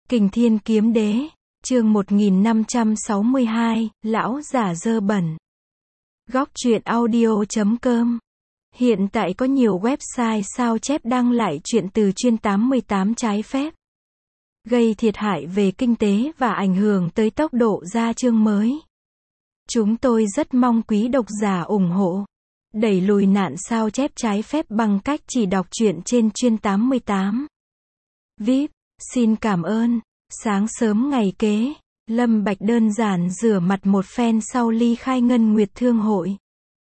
Kình Thiên Kiếm Đế, chương 1562, Lão Giả Dơ Bẩn. Góc truyện audio.com. Hiện tại có nhiều website sao chép đăng lại truyện từ chuyên 88 trái phép, gây thiệt hại về kinh tế và ảnh hưởng tới tốc độ ra chương mới. Chúng tôi rất mong quý độc giả ủng hộ, đẩy lùi nạn sao chép trái phép bằng cách chỉ đọc truyện trên chuyên 88. VIP, xin cảm ơn. Sáng sớm ngày kế, Lâm Bạch đơn giản rửa mặt một phen sau ly khai Ngân Nguyệt Thương hội.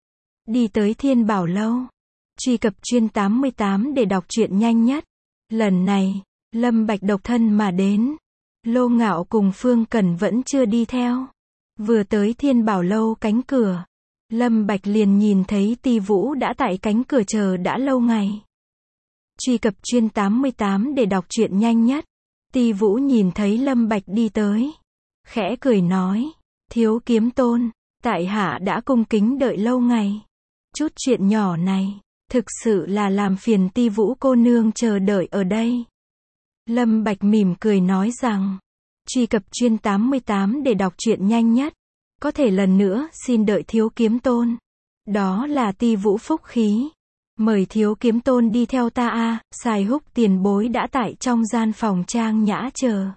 Đi tới Thiên Bảo Lâu, truy cập chuyên 88 để đọc truyện nhanh nhất. Lần này, Lâm Bạch độc thân mà đến. Lô Ngạo cùng Phương Cẩn vẫn chưa đi theo. Vừa tới Thiên Bảo Lâu cánh cửa, Lâm Bạch liền nhìn thấy Ti Vũ đã tại cánh cửa chờ đã lâu ngày. Truy cập chuyên 88 để đọc truyện nhanh nhất. Ti Vũ nhìn thấy Lâm Bạch đi tới, khẽ cười nói, Thiếu Kiếm Tôn, tại hạ đã cung kính đợi lâu ngày. Chút chuyện nhỏ này, thực sự là làm phiền Ti Vũ cô nương chờ đợi ở đây. Lâm Bạch mỉm cười nói rằng, truy cập chuyên 88 để đọc truyện nhanh nhất. Có thể lần nữa xin đợi Thiếu Kiếm Tôn. Đó là Ti Vũ phúc khí. Mời Thiếu Kiếm Tôn đi theo ta a. Sài Húc tiền bối đã tại trong gian phòng trang nhã chờ.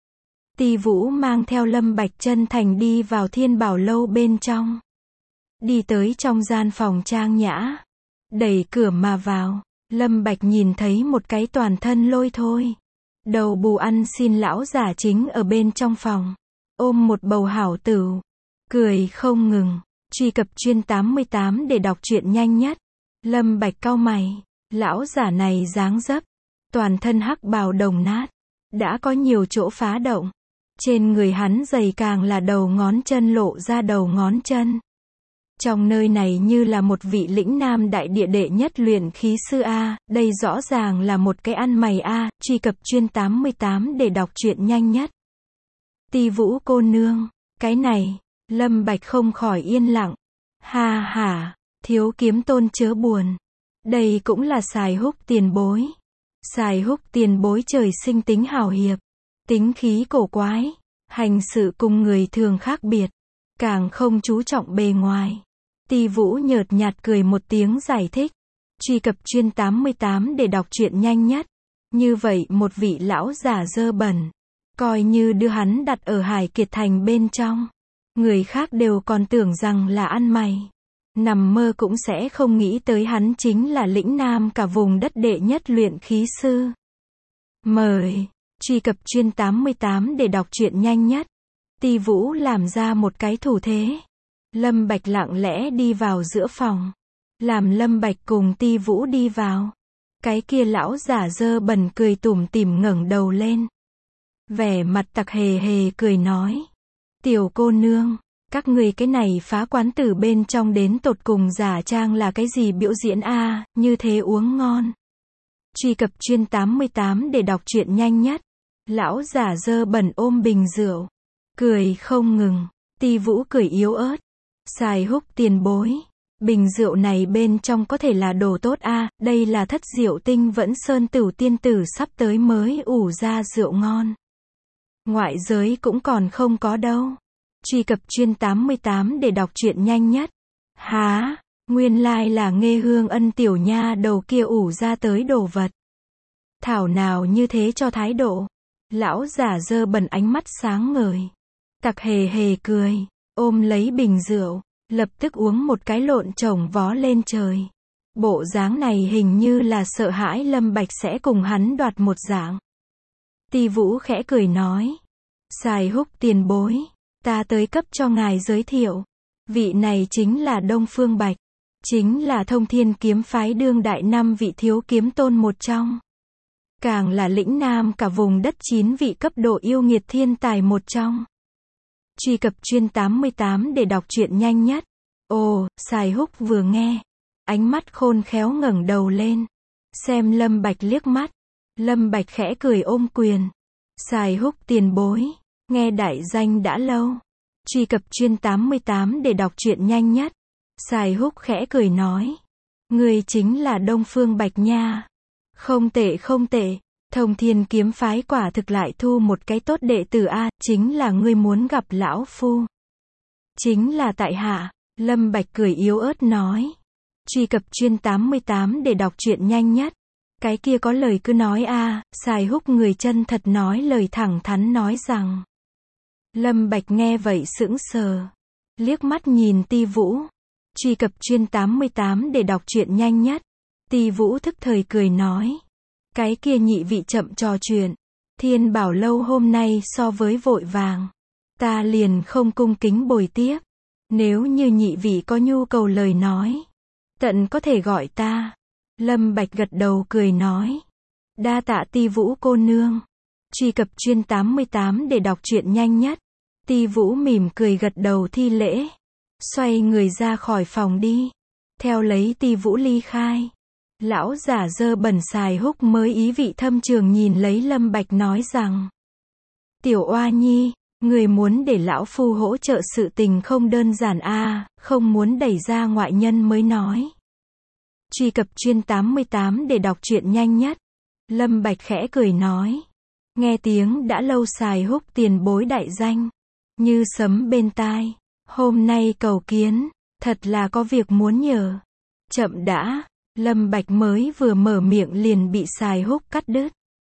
Ti Vũ mang theo Lâm Bạch chân thành đi vào Thiên Bảo Lâu bên trong. Đi tới trong gian phòng trang nhã, đẩy cửa mà vào, Lâm Bạch nhìn thấy một cái toàn thân lôi thôi, đầu bù ăn xin lão giả chính ở bên trong phòng, ôm một bầu hảo tửu, cười không ngừng. Truy cập chuyên 88 để đọc truyện nhanh nhất. Lâm Bạch cau mày, lão giả này dáng dấp, toàn thân hắc bào đồng nát, đã có nhiều chỗ phá động. Trên người hắn giày càng là đầu ngón chân lộ ra đầu ngón chân. Trong nơi này như là một vị lĩnh nam đại địa đệ nhất luyện khí sư a, đây rõ ràng là một cái ăn mày a. Truy cập chuyên 88 để đọc truyện nhanh nhất. Ti Vũ cô nương, cái này, Lâm Bạch không khỏi yên lặng. Ha ha. Thiếu Kiếm Tôn chớ buồn. Đây cũng là Sài Húc tiền bối. Sài Húc tiền bối trời sinh tính hào hiệp, tính khí cổ quái, hành sự cùng người thường khác biệt, càng không chú trọng bề ngoài. Ti Vũ nhợt nhạt cười một tiếng giải thích. Truy cập chuyên 88 để đọc truyện nhanh nhất. Như vậy một vị lão giả dơ bẩn, coi như đưa hắn đặt ở Hải Kiệt Thành bên trong, người khác đều còn tưởng rằng là ăn mày. Nằm mơ cũng sẽ không nghĩ tới hắn chính là lĩnh nam cả vùng đất đệ nhất luyện khí sư. Mời, truy cập chuyên 88 để đọc truyện nhanh nhất. Ti Vũ làm ra một cái thủ thế. Lâm Bạch lặng lẽ đi vào giữa phòng. Làm Lâm Bạch cùng Ti Vũ đi vào. Cái kia lão giả dơ bẩn cười tủm tỉm ngẩng đầu lên. Vẻ mặt tặc hề hề cười nói. Tiểu cô nương, các người cái này phá quán từ bên trong đến tột cùng giả trang là cái gì biểu diễn a, như thế uống ngon. Truy cập chuyên 88 để đọc truyện nhanh nhất. Lão giả dơ bẩn ôm bình rượu, cười không ngừng. Ti Vũ cười yếu ớt. Sài Húc tiền bối, bình rượu này bên trong có thể là đồ tốt a, đây là Thất Diệu Tinh Vẫn Sơn Tửu tiên tử sắp tới mới ủ ra rượu ngon. Ngoại giới cũng còn không có đâu. Truy cập chuyên 88 để đọc truyện nhanh nhất. Há, nguyên lai là Nghê Hương Ân tiểu nha đầu kia ủ ra tới đồ vật. Thảo nào như thế cho thái độ. Lão giả dơ bẩn ánh mắt sáng ngời, tặc hề hề cười, ôm lấy bình rượu, lập tức uống một cái lộn chồng vó lên trời. Bộ dáng này hình như là sợ hãi Lâm Bạch sẽ cùng hắn đoạt một dạng. Ti Vũ khẽ cười nói, Sài Húc tiền bối, ta tới cấp cho ngài giới thiệu. Vị này chính là Đông Phương Bạch, chính là Thông Thiên kiếm phái đương đại 5 vị Thiếu Kiếm Tôn một trong. Càng là lĩnh nam cả vùng đất 9 vị cấp độ yêu nghiệt thiên tài một trong. Truy cập chuyên 88 để đọc truyện nhanh nhất. Ồ, Sài Húc vừa nghe, ánh mắt khôn khéo ngẩng đầu lên, xem Lâm Bạch liếc mắt. Lâm Bạch khẽ cười ôm quyền. Sài Húc tiền bối, nghe đại danh đã lâu. Truy cập chuyên 88 để đọc truyện nhanh nhất. Sài Húc khẽ cười nói, người chính là Đông Phương Bạch nha. Không tệ không tệ, Thông Thiên kiếm phái quả thực lại thu một cái tốt đệ tử a, chính là ngươi muốn gặp lão phu. Chính là tại hạ, Lâm Bạch cười yếu ớt nói. Truy cập chuyên 88 để đọc truyện nhanh nhất. Cái kia có lời cứ nói a, Sài Húc người chân thật nói lời thẳng thắn nói rằng. Lâm Bạch nghe vậy sững sờ. Liếc mắt nhìn Ti Vũ. Truy cập chuyên 88 để đọc truyện nhanh nhất. Ti Vũ thức thời cười nói. Cái kia nhị vị chậm trò chuyện. Thiên Bảo Lâu hôm nay so với vội vàng. Ta liền không cung kính bồi tiếp. Nếu như nhị vị có nhu cầu lời nói. Tận có thể gọi ta. Lâm Bạch gật đầu cười nói. Đa tạ Ti Vũ cô nương. Truy cập chuyên 88 để đọc truyện nhanh nhất. Ti Vũ mỉm cười gật đầu thi lễ. Xoay người ra khỏi phòng đi. Theo lấy Ti Vũ ly khai. Lão giả dơ bẩn Sài Húc mới ý vị thâm trường nhìn lấy Lâm Bạch nói rằng. Tiểu oa nhi, người muốn để lão phu hỗ trợ sự tình không đơn giản a, không muốn đẩy ra ngoại nhân mới nói. Truy cập chuyên 88 để đọc truyện nhanh nhất. Lâm Bạch khẽ cười nói. Nghe tiếng đã lâu Sài Húc tiền bối đại danh. Như sấm bên tai. Hôm nay cầu kiến. Thật là có việc muốn nhờ. Chậm đã. Lâm Bạch mới vừa mở miệng liền bị Sài Húc cắt đứt.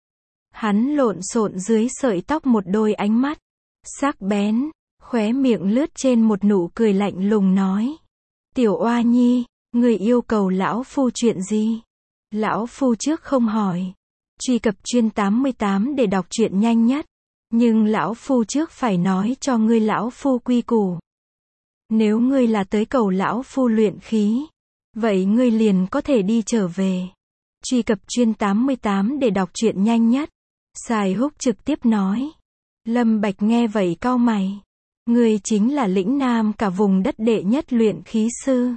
Hắn lộn xộn dưới sợi tóc một đôi ánh mắt. Sắc bén. Khóe miệng lướt trên một nụ cười lạnh lùng nói. Tiểu oa nhi. Người yêu cầu lão phu chuyện gì? Lão phu trước không hỏi. Truy cập chuyên 88 để đọc truyện nhanh nhất. Nhưng lão phu trước phải nói cho ngươi lão phu quy củ. Nếu ngươi là tới cầu lão phu luyện khí, vậy ngươi liền có thể đi trở về. Truy cập chuyên 88 để đọc truyện nhanh nhất. Sài Húc trực tiếp nói. Lâm Bạch nghe vậy cau mày. Ngươi chính là lĩnh nam cả vùng đất đệ nhất luyện khí sư.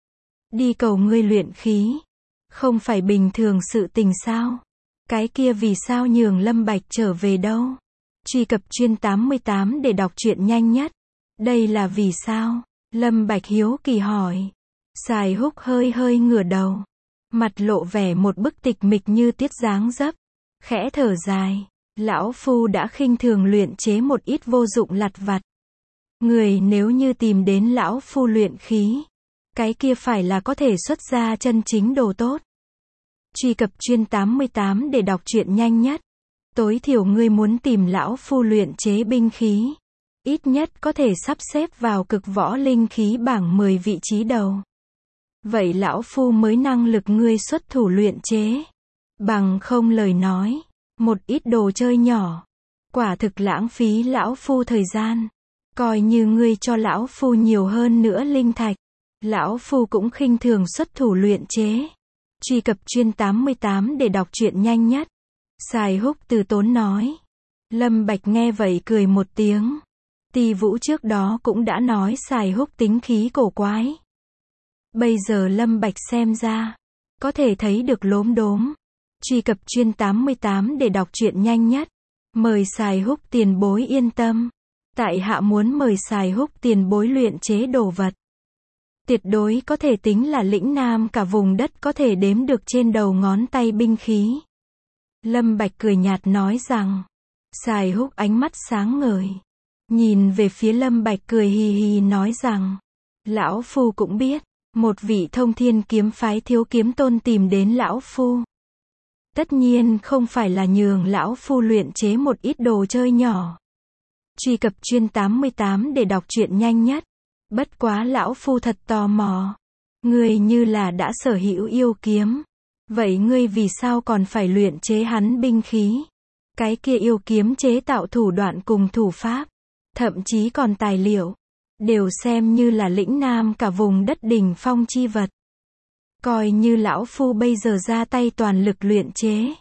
Đi cầu ngươi luyện khí. Không phải bình thường sự tình sao? Cái kia vì sao nhường Lâm Bạch trở về đâu? Truy cập chuyên 88 để đọc truyện nhanh nhất. Đây là vì sao? Lâm Bạch hiếu kỳ hỏi. Sài Húc hơi hơi ngửa đầu. Mặt lộ vẻ một bức tịch mịch như tiết dáng dấp. Khẽ thở dài. Lão phu đã khinh thường luyện chế một ít vô dụng lặt vặt. Người nếu như tìm đến lão phu luyện khí. Cái kia phải là có thể xuất ra chân chính đồ tốt. Truy cập chuyên 88 để đọc truyện nhanh nhất. Tối thiểu ngươi muốn tìm lão phu luyện chế binh khí. Ít nhất có thể sắp xếp vào cực võ linh khí bảng 10 vị trí đầu. Vậy lão phu mới năng lực ngươi xuất thủ luyện chế. Bằng không lời nói. Một ít đồ chơi nhỏ. Quả thực lãng phí lão phu thời gian. Coi như ngươi cho lão phu nhiều hơn nữa linh thạch. Lão phu cũng khinh thường xuất thủ luyện chế. Truy cập chuyên 88 để đọc truyện nhanh nhất. Sài Húc từ tốn nói. Lâm Bạch nghe vậy cười một tiếng. Ti Vũ trước đó cũng đã nói Sài Húc tính khí cổ quái. Bây giờ Lâm Bạch xem ra. Có thể thấy được lốm đốm. Truy cập chuyên 88 để đọc truyện nhanh nhất. Mời Sài Húc tiền bối yên tâm. Tại hạ muốn mời Sài Húc tiền bối luyện chế đồ vật. Tuyệt đối có thể tính là lĩnh nam cả vùng đất có thể đếm được trên đầu ngón tay binh khí. Lâm Bạch cười nhạt nói rằng. Sài Húc ánh mắt sáng ngời. Nhìn về phía Lâm Bạch cười hì hì nói rằng. Lão phu cũng biết. Một vị Thông Thiên kiếm phái thiếu kiếm tôn tìm đến lão phu. Tất nhiên không phải là nhường lão phu luyện chế một ít đồ chơi nhỏ. Truy cập chuyên 88 để đọc truyện nhanh nhất. Bất quá lão phu thật tò mò. Ngươi như là đã sở hữu yêu kiếm. Vậy ngươi vì sao còn phải luyện chế hắn binh khí? Cái kia yêu kiếm chế tạo thủ đoạn cùng thủ pháp. Thậm chí còn tài liệu. Đều xem như là lĩnh nam cả vùng đất đỉnh phong chi vật. Coi như lão phu bây giờ ra tay toàn lực luyện chế.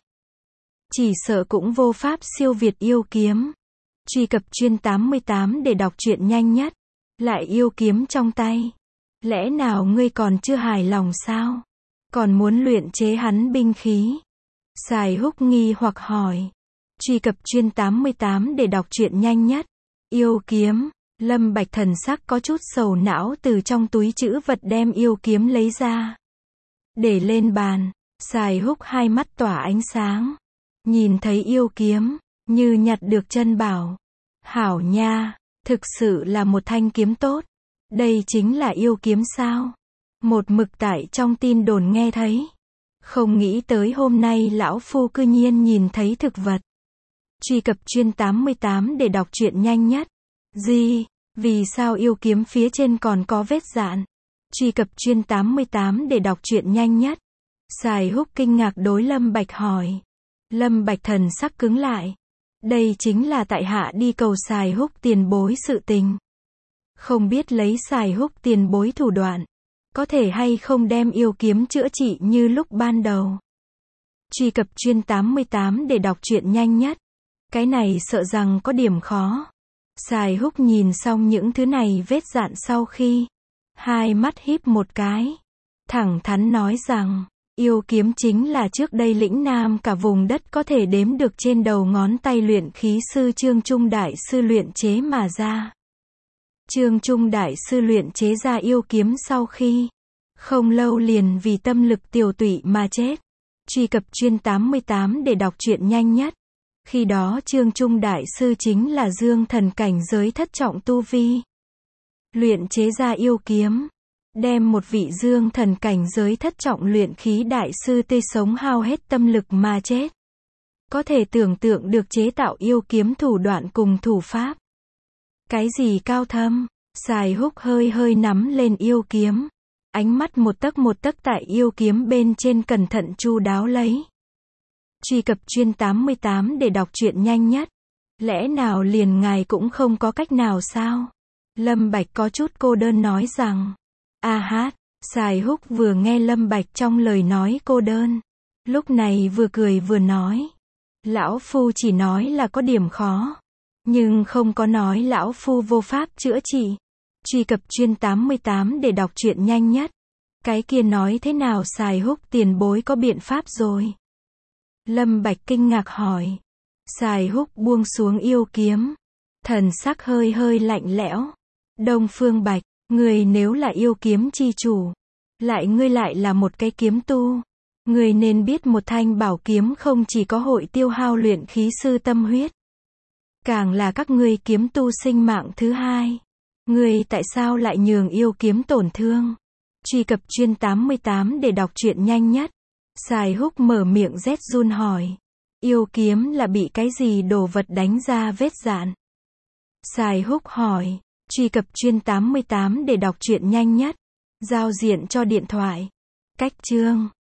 Chỉ sợ cũng vô pháp siêu việt yêu kiếm. Truy cập chuyên 88 để đọc truyện nhanh nhất. Lại yêu kiếm trong tay. Lẽ nào ngươi còn chưa hài lòng sao? Còn muốn luyện chế hắn binh khí? Sài Húc nghi hoặc hỏi. Truy cập chuyên 88 để đọc truyện nhanh nhất. Yêu kiếm. Lâm Bạch thần sắc có chút sầu não từ trong túi trữ vật đem yêu kiếm lấy ra. Để lên bàn. Sài Húc hai mắt tỏa ánh sáng. Nhìn thấy yêu kiếm, như nhặt được chân bảo. Hảo nha, thực sự là một thanh kiếm tốt. Đây chính là yêu kiếm sao? Một mực tại trong tin đồn nghe thấy. Không nghĩ tới hôm nay lão phu cư nhiên nhìn thấy thực vật. Truy cập chuyên 88 để đọc truyện nhanh nhất. Gì? Vì sao yêu kiếm phía trên còn có vết dạn? Truy cập chuyên 88 để đọc truyện nhanh nhất. Sài Húc kinh ngạc đối Lâm Bạch hỏi. Lâm Bạch thần sắc cứng lại. Đây chính là tại hạ đi cầu Sài Húc tiền bối sự tình. Không biết lấy Sài Húc tiền bối thủ đoạn, có thể hay không đem yêu kiếm chữa trị như lúc ban đầu. Truy cập chuyên 88 để đọc truyện nhanh nhất. Cái này sợ rằng có điểm khó. Sài Húc nhìn xong những thứ này vết dạn sau khi, hai mắt híp một cái, thẳng thắn nói rằng, yêu kiếm chính là trước đây lĩnh nam cả vùng đất có thể đếm được trên đầu ngón tay luyện khí sư Trương Trung Đại Sư luyện chế mà ra. Trương Trung Đại Sư luyện chế ra yêu kiếm sau khi, không lâu liền vì tâm lực tiểu tụy mà chết. Truy cập chuyên 88 để đọc truyện nhanh nhất. Khi đó Trương Trung Đại Sư chính là dương thần cảnh giới thất trọng tu vi. Luyện chế ra yêu kiếm, đem một vị dương thần cảnh giới thất trọng luyện khí đại sư tươi sống hao hết tâm lực mà chết. Có thể tưởng tượng được chế tạo yêu kiếm thủ đoạn cùng thủ pháp. Cái gì cao thâm? Sài Húc hơi hơi nắm lên yêu kiếm. Ánh mắt một tấc tại yêu kiếm bên trên cẩn thận chu đáo lấy. Truy cập chuyên 88 để đọc truyện nhanh nhất. Lẽ nào liền ngài cũng không có cách nào sao? Lâm Bạch có chút cô đơn nói rằng. A hát, Sài Húc vừa nghe Lâm Bạch trong lời nói cô đơn. Lúc này vừa cười vừa nói. Lão Phu chỉ nói là có điểm khó. Nhưng không có nói lão Phu vô pháp chữa trị. Truy cập chuyên 88 để đọc truyện nhanh nhất. Cái kia nói thế nào Sài Húc tiền bối có biện pháp rồi? Lâm Bạch kinh ngạc hỏi. Sài Húc buông xuống yêu kiếm. Thần sắc hơi hơi lạnh lẽo. Đông Phương Bạch, người nếu là yêu kiếm chi chủ, ngươi lại là một cái kiếm tu. Người nên biết một thanh bảo kiếm không chỉ có hội tiêu hao luyện khí sư tâm huyết, càng là các ngươi kiếm tu sinh mạng thứ hai. Người tại sao lại nhường yêu kiếm tổn thương? Truy cập chuyên 88 để đọc truyện nhanh nhất. Sài Húc mở miệng rét run hỏi. Yêu kiếm là bị cái gì đồ vật đánh ra vết dạn? Sài Húc hỏi. Truy cập chuyên 88 để đọc truyện nhanh nhất. Giao diện cho điện thoại. Cách chương.